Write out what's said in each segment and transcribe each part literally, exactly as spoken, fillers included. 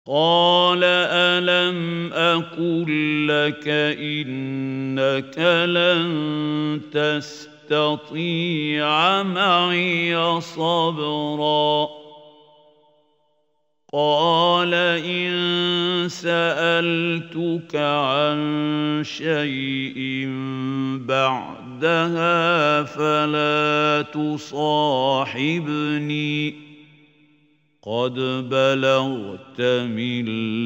قال ألم أقل لك إنك لن تستطيع معي صبرا قال إن سألتك عن شيء بعدها فلا تصاحبني قد بلغت من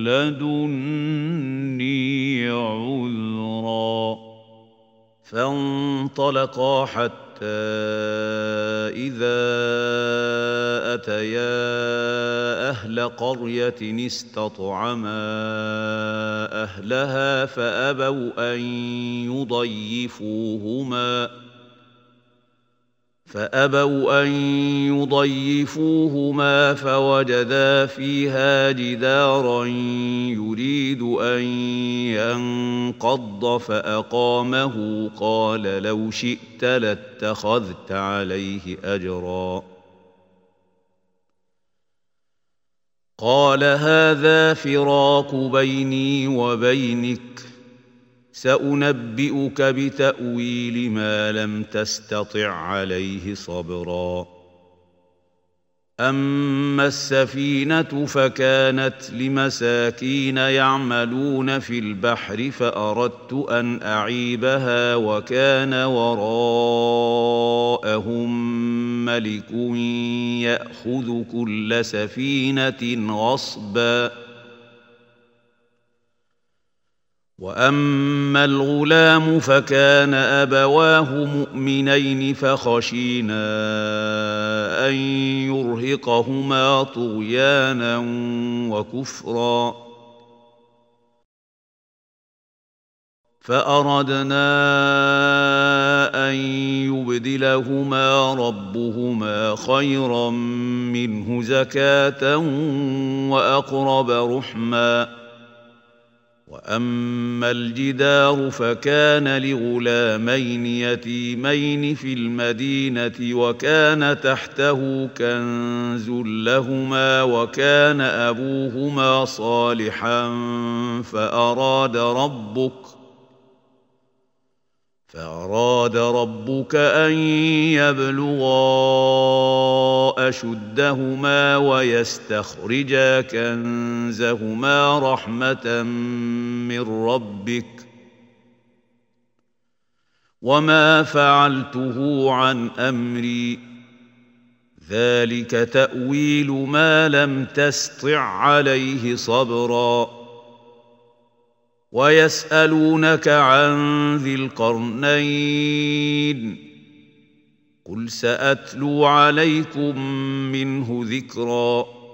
لدني عذرا فانطلقا حتى إذا أتيا أهل قرية استطعما أهلها فأبوا أن يضيفوهما فأبوا أن يضيفوهما فوجدا فيها جدارا يريد أن ينقض فأقامه قال لو شئت لاتخذت عليه أجرا قال هذا فراق بيني وبينك سأنبئك بتأويل ما لم تستطع عليه صبرا أما السفينة فكانت لمساكين يعملون في البحر فأردت أن أعيبها وكان وراءهم ملك يأخذ كل سفينة غصبا وأما الغلام فكان أبواه مؤمنين فخشينا أن يرهقهما طغيانا وكفرا فأردنا أن يبدلهما ربهما خيرا منه زكاة وأقرب رحما وأما الجدار فكان لغلامين يتيمين في المدينة وكان تحته كنز لهما وكان أبوهما صالحا فأراد ربك فأراد ربك أن يبلغا أشدهما ويستخرجا كنزهما رحمة من ربك وما فعلته عن أمري ذلك تأويل ما لم تسطع عليه صبرا ويسألونك عن ذي القرنين قل سأتلو عليكم منه ذكرا